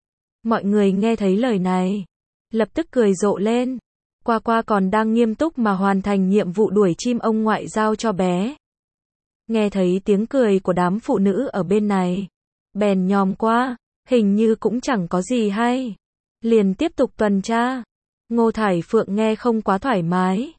Mọi người nghe thấy lời này, lập tức cười rộ lên. Qua Qua còn đang nghiêm túc mà hoàn thành nhiệm vụ đuổi chim ông ngoại giao cho bé. Nghe thấy tiếng cười của đám phụ nữ ở bên này, bèn nhòm qua, hình như cũng chẳng có gì hay. Liền tiếp tục tuần tra. Ngô Thải Phượng nghe không quá thoải mái.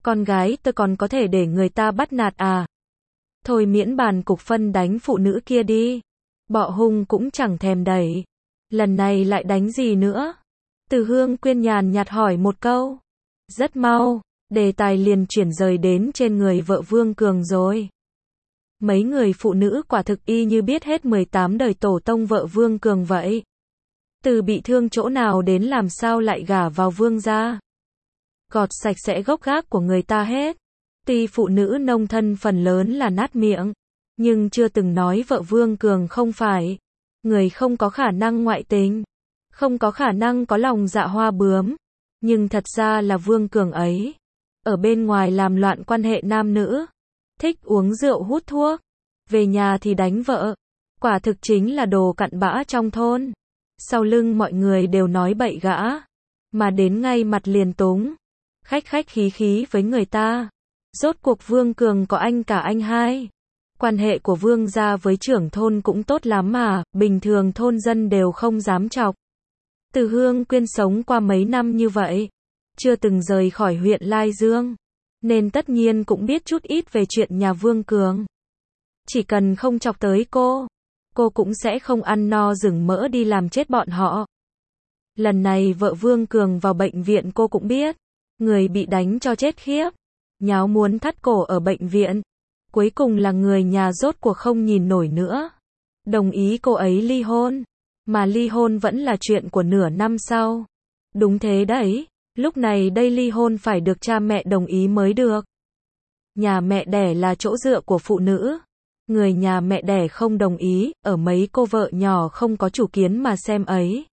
Con gái tôi còn có thể để người ta bắt nạt à? Thôi miễn bàn cục phân đánh phụ nữ kia đi. Bọ hung cũng chẳng thèm đẩy. Lần này lại đánh gì nữa? Từ Hương Quyên nhàn nhạt hỏi một câu. Rất mau, đề tài liền chuyển rời đến trên người vợ Vương Cường rồi. Mấy người phụ nữ quả thực y như biết hết 18 đời tổ tông vợ Vương Cường vậy. Từ bị thương chỗ nào đến làm sao lại gả vào Vương gia. Gọt sạch sẽ gốc gác của người ta hết. Tuy phụ nữ nông thân phần lớn là nát miệng, nhưng chưa từng nói vợ Vương Cường không phải người không có khả năng ngoại tình, không có khả năng có lòng dạ hoa bướm. Nhưng thật ra là Vương Cường ấy, ở bên ngoài làm loạn quan hệ nam nữ, thích uống rượu hút thuốc, về nhà thì đánh vợ. Quả thực chính là đồ cặn bã trong thôn. Sau lưng mọi người đều nói bậy gã, mà đến ngay mặt liền túng, khách khách khí khí với người ta. Rốt cuộc Vương Cường có anh cả anh hai. Quan hệ của Vương gia với trưởng thôn cũng tốt lắm mà, bình thường thôn dân đều không dám chọc. Từ Hương Quyên sống qua mấy năm như vậy, chưa từng rời khỏi huyện Lai Dương, nên tất nhiên cũng biết chút ít về chuyện nhà Vương Cường. Chỉ cần không chọc tới cô cũng sẽ không ăn no rừng mỡ đi làm chết bọn họ. Lần này vợ Vương Cường vào bệnh viện cô cũng biết, người bị đánh cho chết khiếp, nháo muốn thắt cổ ở bệnh viện. Cuối cùng là người nhà rốt cuộc không nhìn nổi nữa, đồng ý cô ấy ly hôn. Mà ly hôn vẫn là chuyện của nửa năm sau. Đúng thế đấy, lúc này đây ly hôn phải được cha mẹ đồng ý mới được. Nhà mẹ đẻ là chỗ dựa của phụ nữ. Người nhà mẹ đẻ không đồng ý, ở mấy cô vợ nhỏ không có chủ kiến mà xem ấy.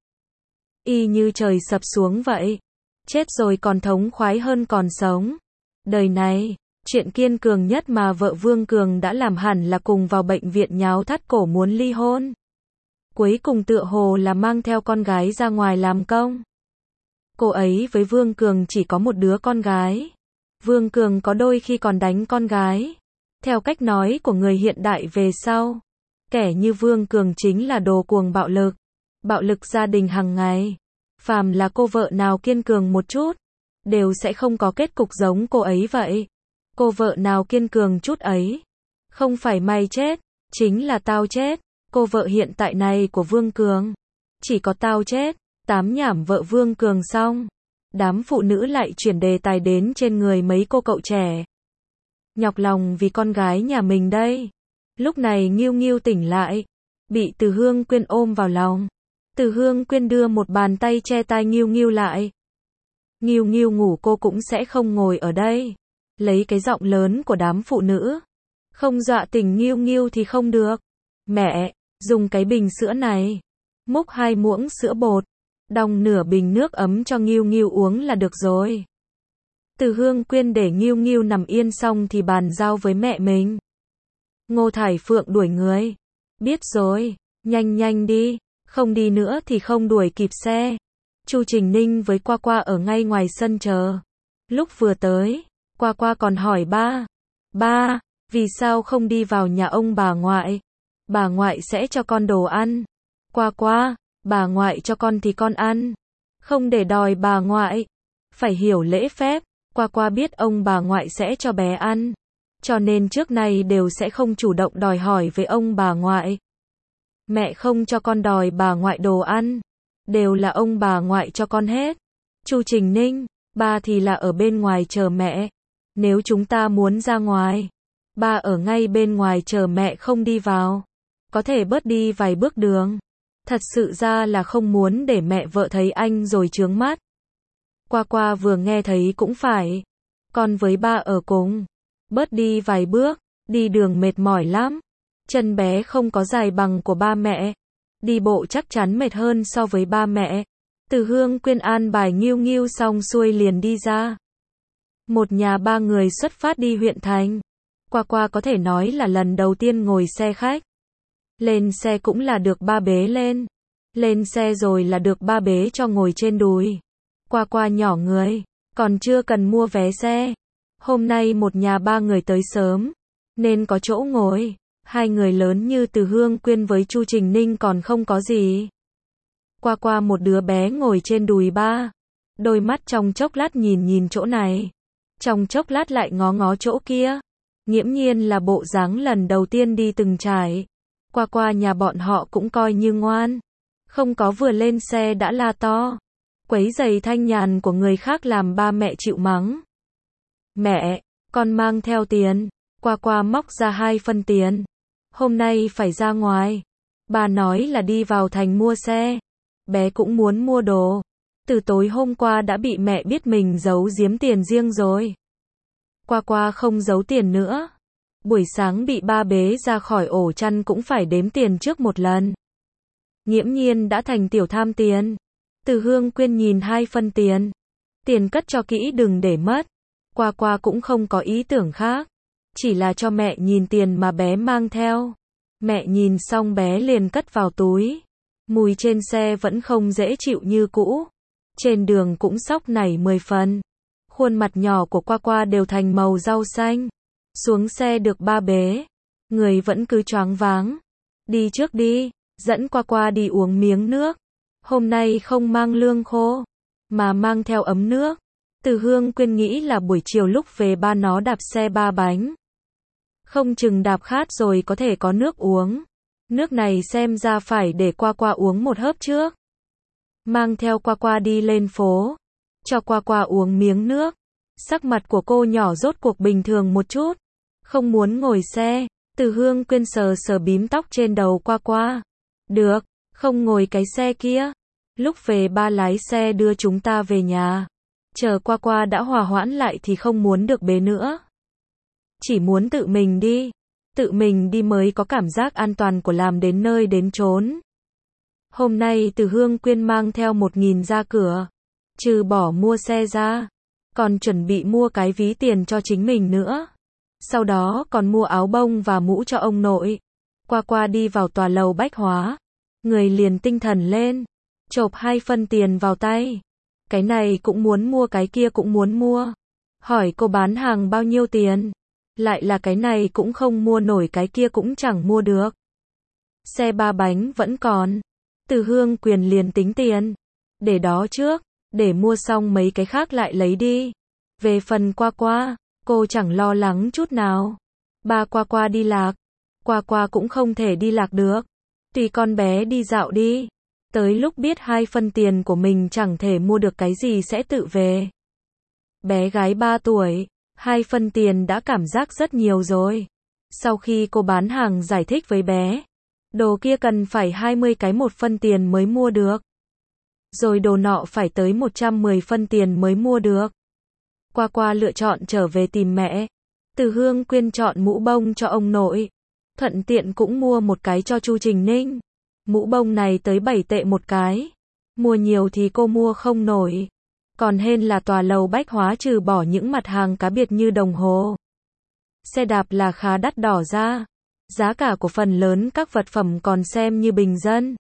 Y như trời sập xuống vậy. Chết rồi còn thống khoái hơn còn sống. Đời này, chuyện kiên cường nhất mà vợ Vương Cường đã làm hẳn là cùng vào bệnh viện nháo thắt cổ muốn ly hôn. Cuối cùng tựa hồ là mang theo con gái ra ngoài làm công. Cô ấy với Vương Cường chỉ có một đứa con gái. Vương Cường có đôi khi còn đánh con gái. Theo cách nói của người hiện đại về sau, kẻ như Vương Cường chính là đồ cuồng bạo lực. Bạo lực gia đình hàng ngày. Phàm là cô vợ nào kiên cường một chút, đều sẽ không có kết cục giống cô ấy vậy. Cô vợ nào kiên cường chút ấy, không phải mày chết, chính là tao chết. Cô vợ hiện tại này của Vương Cường, chỉ có tao chết. Tám nhảm vợ Vương Cường xong, đám phụ nữ lại chuyển đề tài đến trên người mấy cô cậu trẻ. Nhọc lòng vì con gái nhà mình đây. Lúc này Nghiêu Nghiêu tỉnh lại, bị Từ Hương Quyên ôm vào lòng. Từ Hương Quyên đưa một bàn tay che tai Nghiêu Nghiêu lại. Nghiêu Nghiêu ngủ cô cũng sẽ không ngồi ở đây. Lấy cái giọng lớn của đám phụ nữ, không dọa tỉnh Nghiêu Nghiêu thì không được. Mẹ, dùng cái bình sữa này, múc 2 muỗng sữa bột, đong nửa bình nước ấm cho Nghiêu Nghiêu uống là được rồi. Từ Hương Quyên để Nghiêu Nghiêu nằm yên xong thì bàn giao với mẹ mình. Ngô Thải Phượng đuổi người. Biết rồi, nhanh nhanh đi, không đi nữa thì không đuổi kịp xe. Chu Trình Ninh với Qua Qua ở ngay ngoài sân chờ. Lúc vừa tới, Qua Qua còn hỏi ba, vì sao không đi vào nhà ông bà ngoại? Bà ngoại sẽ cho con đồ ăn. Qua Qua, bà ngoại cho con thì con ăn. Không để đòi bà ngoại. Phải hiểu lễ phép. Qua Qua biết ông bà ngoại sẽ cho bé ăn, cho nên trước nay đều sẽ không chủ động đòi hỏi với ông bà ngoại. Mẹ không cho con đòi bà ngoại đồ ăn, đều là ông bà ngoại cho con hết. Chu Trình Ninh, ba thì là ở bên ngoài chờ mẹ. Nếu chúng ta muốn ra ngoài, ba ở ngay bên ngoài chờ mẹ không đi vào. Có thể bớt đi vài bước đường. Thật sự ra là không muốn để mẹ vợ thấy anh rồi chướng mắt. Qua Qua vừa nghe thấy cũng phải. Con với ba ở cùng. Bớt đi vài bước, đi đường mệt mỏi lắm. Chân bé không có dài bằng của ba mẹ. Đi bộ chắc chắn mệt hơn so với ba mẹ. Từ Hương Quyên an bài Nghiêu Nghiêu xong xuôi liền đi ra. Một nhà 3 người xuất phát đi huyện thành. Qua Qua có thể nói là lần đầu tiên ngồi xe khách. Lên xe cũng là được ba bế lên. Lên xe rồi là được ba bế cho ngồi trên đùi. Qua Qua nhỏ người, còn chưa cần mua vé xe. Hôm nay một nhà 3 người tới sớm, nên có chỗ ngồi. 2 người lớn như Từ Hương Quyên với Chu Trình Ninh còn không có gì. Qua Qua một đứa bé ngồi trên đùi ba. Đôi mắt trong chốc lát nhìn chỗ này, Trong chốc lát lại ngó ngó chỗ kia. Nghiễm nhiên là bộ dáng lần đầu tiên đi từng trải. Qua nhà bọn họ cũng coi như ngoan. Không có vừa lên xe đã la to. Quấy giày thanh nhàn của người khác làm ba mẹ chịu mắng. Mẹ, con mang theo tiền. Qua móc ra 2 phân tiền. Hôm nay phải ra ngoài. Bà nói là đi vào thành mua xe. Bé cũng muốn mua đồ. Từ tối hôm qua đã bị mẹ biết mình giấu giếm tiền riêng rồi. Qua không giấu tiền nữa. Buổi sáng bị ba bế ra khỏi ổ chăn cũng phải đếm tiền trước một lần. Nghiễm nhiên đã thành tiểu tham tiền. Từ Hương Quyên nhìn 2 phân tiền. Tiền cất cho kỹ đừng để mất. Qua cũng không có ý tưởng khác. Chỉ là cho mẹ nhìn tiền mà bé mang theo. Mẹ nhìn xong bé liền cất vào túi. Mùi trên xe vẫn không dễ chịu như cũ. Trên đường cũng sóc nảy 10 phần. Khuôn mặt nhỏ của Qua đều thành màu rau xanh. Xuống xe được ba bế. Người vẫn cứ choáng váng. Đi trước đi, dẫn Qua đi uống miếng nước. Hôm nay không mang lương khô, mà mang theo ấm nước. Từ Hương Quyên nghĩ là buổi chiều lúc về ba nó đạp xe 3 bánh. Không chừng đạp khát rồi có thể có nước uống. Nước này xem ra phải để Qua uống một hớp trước. Mang theo Qua đi lên phố. Cho Qua uống miếng nước. Sắc mặt của cô nhỏ rốt cuộc bình thường một chút. Không muốn ngồi xe. Từ Hương Quyên sờ sờ bím tóc trên đầu Qua. Được, không ngồi cái xe kia. Lúc về ba lái xe đưa chúng ta về nhà. Chờ Qua đã hòa hoãn lại thì không muốn được bế nữa. Chỉ muốn tự mình đi. Tự mình đi mới có cảm giác an toàn của làm đến nơi đến chốn. Hôm nay Từ Hương Quyên mang theo 1.000 ra cửa. Trừ bỏ mua xe ra. Còn chuẩn bị mua cái ví tiền cho chính mình nữa. Sau đó còn mua áo bông và mũ cho ông nội. Qua đi vào tòa lầu bách hóa. Người liền tinh thần lên. Chộp 2 phân tiền vào tay. Cái này cũng muốn mua cái kia cũng muốn mua. Hỏi cô bán hàng bao nhiêu tiền. Lại là cái này cũng không mua nổi cái kia cũng chẳng mua được. Xe 3 bánh vẫn còn. Từ Hương Quyên liền tính tiền. Để đó trước. Để mua xong mấy cái khác lại lấy đi. Về phần Qua, cô chẳng lo lắng chút nào. Ba Qua đi lạc. Qua cũng không thể đi lạc được. Tùy con bé đi dạo đi. Tới lúc biết 2 phân tiền của mình chẳng thể mua được cái gì sẽ tự về. Bé gái 3 tuổi, 2 phân tiền đã cảm giác rất nhiều rồi. Sau khi cô bán hàng giải thích với bé, đồ kia cần phải 20 cái 1 phân tiền mới mua được. Rồi đồ nọ phải tới 110 phân tiền mới mua được. Qua lựa chọn trở về tìm mẹ. Từ Hương Quyên chọn mũ bông cho ông nội. Thuận tiện cũng mua một cái cho Chu Trình Ninh. Mũ bông này tới 7 tệ một cái. Mua nhiều thì cô mua không nổi. Còn hên là tòa lầu bách hóa trừ bỏ những mặt hàng cá biệt như đồng hồ. Xe đạp là khá đắt đỏ ra. Giá cả của phần lớn các vật phẩm còn xem như bình dân.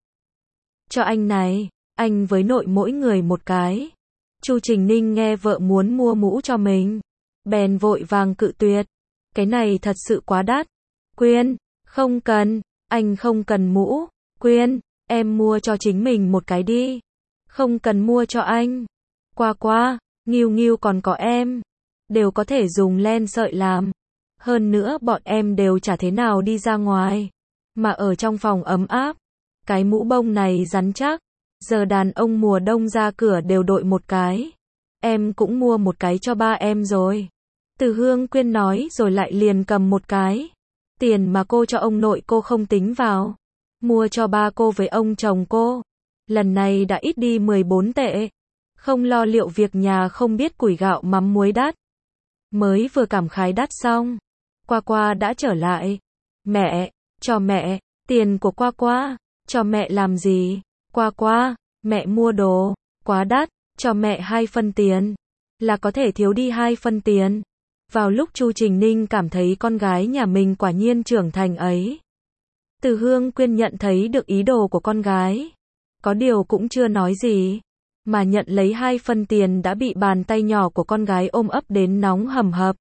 Cho anh này, anh với nội mỗi người một cái. Chu Trình Ninh nghe vợ muốn mua mũ cho mình. Bèn vội vàng cự tuyệt. Cái này thật sự quá đắt. Quyên, không cần, anh không cần mũ. Quyên, em mua cho chính mình một cái đi. Không cần mua cho anh. Qua, Nghiêu còn có em. Đều có thể dùng len sợi làm. Hơn nữa bọn em đều chả thế nào đi ra ngoài. Mà ở trong phòng ấm áp. Cái mũ bông này rắn chắc. Giờ đàn ông mùa đông ra cửa đều đội một cái. Em cũng mua một cái cho ba em rồi. Từ Hương Quyên nói rồi lại liền cầm một cái. Tiền mà cô cho ông nội cô không tính vào. Mua cho ba cô với ông chồng cô. Lần này đã ít đi 14 tệ. Không lo liệu việc nhà không biết củi gạo mắm muối đắt. Mới vừa cảm khái đắt xong. Qua đã trở lại. Mẹ, cho mẹ, tiền của Qua, cho mẹ làm gì? Qua, mẹ mua đồ, quá đắt, cho mẹ 2 phân tiền. Là có thể thiếu đi 2 phân tiền. Vào lúc Chu Trình Ninh cảm thấy con gái nhà mình quả nhiên trưởng thành ấy. Từ Hương Quyên nhận thấy được ý đồ của con gái. Có điều cũng chưa nói gì. Mà nhận lấy 2 phân tiền đã bị bàn tay nhỏ của con gái ôm ấp đến nóng hầm hập.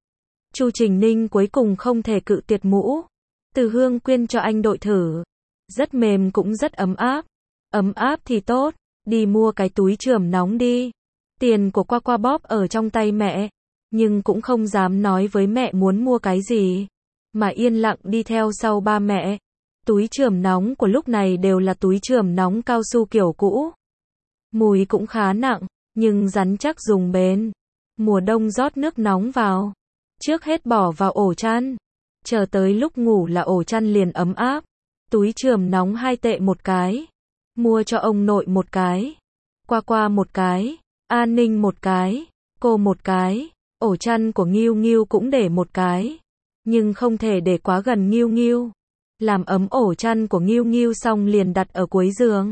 Chu Trình Ninh cuối cùng không thể cự tuyệt mũ. Từ Hương Quyên cho anh đội thử. Rất mềm cũng rất ấm áp. Ấm áp thì tốt. Đi mua cái túi chườm nóng đi. Tiền của Qua bóp ở trong tay mẹ. nhưng cũng không dám nói với mẹ muốn mua cái gì, mà yên lặng đi theo sau ba mẹ. Túi chườm nóng của lúc này đều là túi chườm nóng cao su kiểu cũ. Mùi cũng khá nặng, nhưng rắn chắc dùng bền. Mùa đông rót nước nóng vào. Trước hết bỏ vào ổ chăn. Chờ tới lúc ngủ là ổ chăn liền ấm áp. Túi chườm nóng 2 tệ một cái. Mua cho ông nội một cái. Qua một cái. An Ninh một cái. Cô một cái. Ổ chăn của Nghiêu Nghiêu cũng để một cái. Nhưng không thể để quá gần Nghiêu Nghiêu. Làm ấm ổ chăn của Nghiêu Nghiêu xong liền đặt ở cuối giường.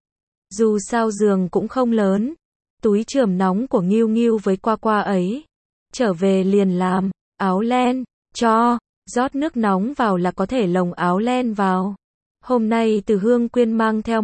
Dù sao giường cũng không lớn. Túi chườm nóng của Nghiêu Nghiêu với qua ấy. Trở về liền làm. Áo len. Cho. Rót nước nóng vào là có thể lồng áo len vào. Hôm nay Từ Hương Quyên mang theo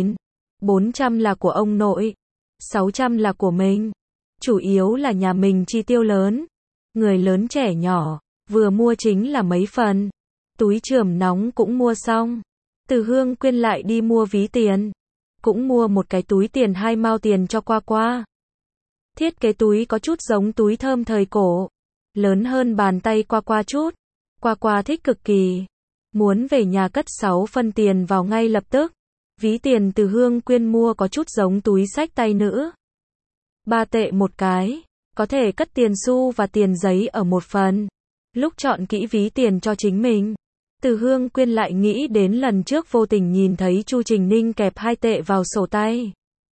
1.400 là của ông nội. 600 là của mình. Chủ yếu là nhà mình chi tiêu lớn. Người lớn trẻ nhỏ. Vừa mua chính là mấy phần. Túi chườm nóng cũng mua xong. Từ Hương Quyên lại đi mua ví tiền. Cũng mua một cái túi tiền 2 mao tiền cho qua. Thiết kế túi có chút giống túi thơm thời cổ. Lớn hơn bàn tay qua chút. Qua thích cực kỳ. Muốn về nhà cất 6 phân tiền vào ngay lập tức. Ví tiền Từ Hương Quyên mua có chút giống túi xách tay nữ. 3 tệ một cái. Có thể cất tiền xu và tiền giấy ở một phần. Lúc chọn kỹ ví tiền cho chính mình, Từ Hương Quyên lại nghĩ đến lần trước vô tình nhìn thấy Chu Trình Ninh kẹp 2 tệ vào sổ tay.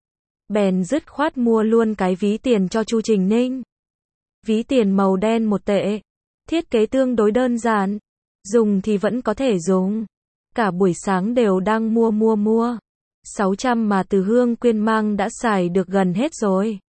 Bèn dứt khoát mua luôn cái ví tiền cho Chu Trình Ninh. Ví tiền màu đen 1 tệ. Thiết kế tương đối đơn giản. Dùng thì vẫn có thể dùng. Cả buổi sáng đều đang mua. 600 mà Từ Hương Quyên mang đã xài được gần hết rồi.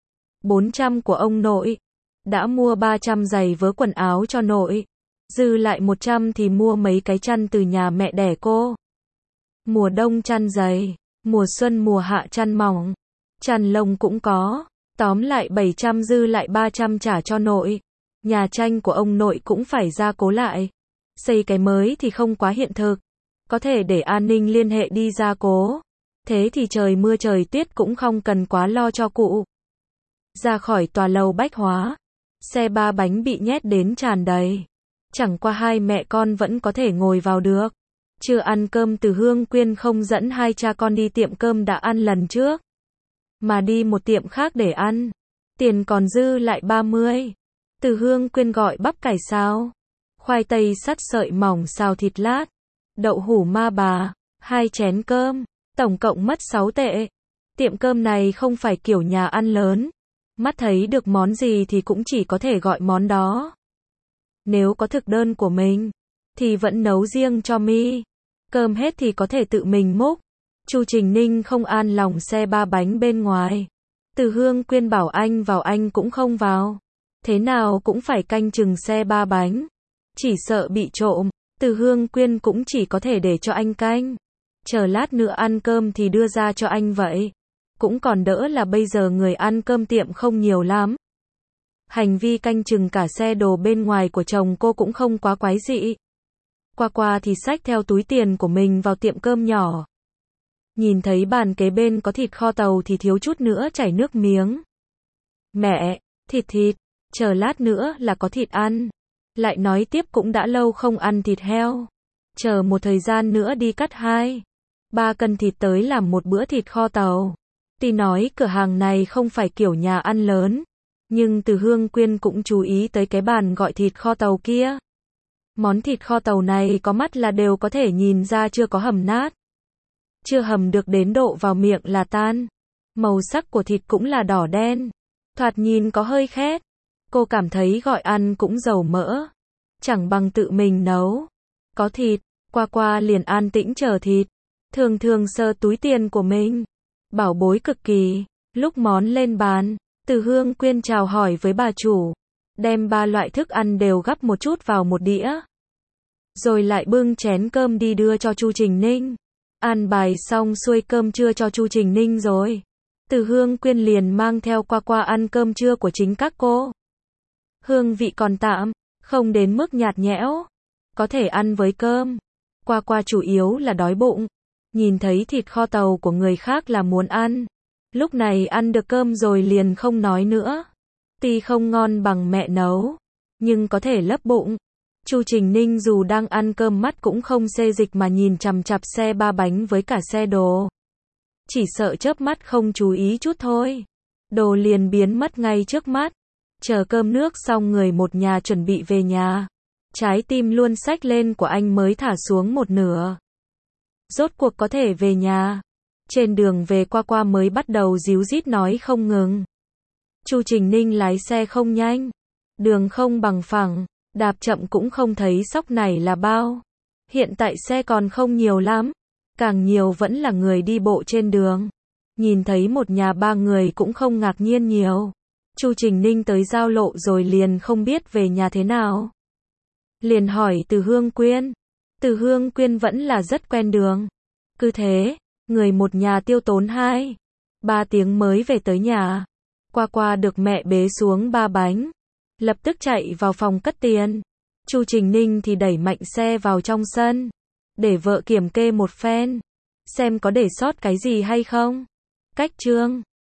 400 của ông nội. Đã mua 300 giày vớ quần áo cho nội. Dư lại 100 thì mua mấy cái chăn từ nhà mẹ đẻ cô. Mùa đông chăn dày. Mùa xuân mùa hạ chăn mỏng. Chăn lông cũng có. Tóm lại 700 dư lại 300 trả cho nội. Nhà tranh của ông nội cũng phải gia cố lại. Xây cái mới thì không quá hiện thực. Có thể để An Ninh liên hệ đi gia cố. Thế thì trời mưa trời tuyết cũng không cần quá lo cho cụ. Ra khỏi tòa lầu bách hóa. Xe 3 bánh bị nhét đến tràn đầy. Chẳng qua hai mẹ con vẫn có thể ngồi vào được. Chưa ăn cơm Từ Hương Quyên không dẫn hai cha con đi tiệm cơm đã ăn lần trước. Mà đi một tiệm khác để ăn. Tiền còn dư lại 30. Từ Hương Quyên gọi bắp cải xào. Khoai tây sắt sợi mỏng xào thịt lát. Đậu hủ ma bà. 2 chén cơm. Tổng cộng mất 6 tệ. Tiệm cơm này không phải kiểu nhà ăn lớn. Mắt thấy được món gì thì cũng chỉ có thể gọi món đó. Nếu có thực đơn của mình, thì vẫn nấu riêng cho mi. Cơm hết thì có thể tự mình múc. Chu Trình Ninh không an lòng xe 3 bánh bên ngoài. Từ Hương Quyên bảo anh vào anh cũng không vào. Thế nào cũng phải canh chừng xe 3 bánh. Chỉ sợ bị trộm. Từ Hương Quyên cũng chỉ có thể để cho anh canh. Chờ lát nữa ăn cơm thì đưa ra cho anh vậy. Cũng còn đỡ là bây giờ người ăn cơm tiệm không nhiều lắm. Hành vi canh chừng cả xe đồ bên ngoài của chồng cô cũng không quá quái dị. Qua thì xách theo túi tiền của mình vào tiệm cơm nhỏ. Nhìn thấy bàn kế bên có thịt kho tàu thì thiếu chút nữa chảy nước miếng. Mẹ, thịt, chờ lát nữa là có thịt ăn. Lại nói tiếp cũng đã lâu không ăn thịt heo. Chờ một thời gian nữa đi cắt 2-3 cân thịt tới làm một bữa thịt kho tàu. Tuy nói cửa hàng này không phải kiểu nhà ăn lớn, nhưng Từ Hương Quyên cũng chú ý tới cái bàn gọi thịt kho tàu kia. Món thịt kho tàu này có mắt là đều có thể nhìn ra chưa có hầm nát. Chưa hầm được đến độ vào miệng là tan. Màu sắc của thịt cũng là đỏ đen. Thoạt nhìn có hơi khét. Cô cảm thấy gọi ăn cũng dầu mỡ. Chẳng bằng tự mình nấu. Có thịt, qua liền an tĩnh chờ thịt. Thường sờ túi tiền của mình. Bảo bối cực kỳ. Lúc món lên bàn, Từ Hương Quyên chào hỏi với bà chủ. Đem 3 loại thức ăn đều gắp một chút vào một đĩa. Rồi lại bưng chén cơm đi đưa cho Chu Trình Ninh. Ăn bài xong xuôi cơm trưa cho Chu Trình Ninh rồi. Từ Hương Quyên liền mang theo qua ăn cơm trưa của chính các cô. Hương vị còn tạm, không đến mức nhạt nhẽo. Có thể ăn với cơm. Qua chủ yếu là đói bụng. Nhìn thấy thịt kho tàu của người khác là muốn ăn. Lúc này ăn được cơm rồi liền không nói nữa. Tuy không ngon bằng mẹ nấu, nhưng có thể lấp bụng. Chu Trình Ninh dù đang ăn cơm mắt cũng không xê dịch mà nhìn chằm chằm xe ba bánh với cả xe đồ. Chỉ sợ chớp mắt không chú ý chút thôi, đồ liền biến mất ngay trước mắt. Chờ cơm nước xong người một nhà chuẩn bị về nhà. Trái tim luôn xách lên của anh mới thả xuống một nửa. Rốt cuộc có thể về nhà. Trên đường về qua mới bắt đầu díu dít nói không ngừng. Chu Trình Ninh lái xe không nhanh, đường không bằng phẳng, đạp chậm cũng không thấy sóc này là bao. Hiện tại xe còn không nhiều lắm, càng nhiều vẫn là người đi bộ trên đường. Nhìn thấy một nhà ba người cũng không ngạc nhiên nhiều. Chu Trình Ninh tới giao lộ rồi liền không biết về nhà thế nào. Liền hỏi Từ Hương Quyên. Từ Hương Quyên vẫn là rất quen đường. Cứ thế, người một nhà tiêu tốn 2-3 tiếng mới về tới nhà. Qua được mẹ bế xuống ba bánh, lập tức chạy vào phòng cất tiền. Chu Trình Ninh thì đẩy mạnh xe vào trong sân, để vợ kiểm kê một phen, xem có để sót cái gì hay không. Cách chương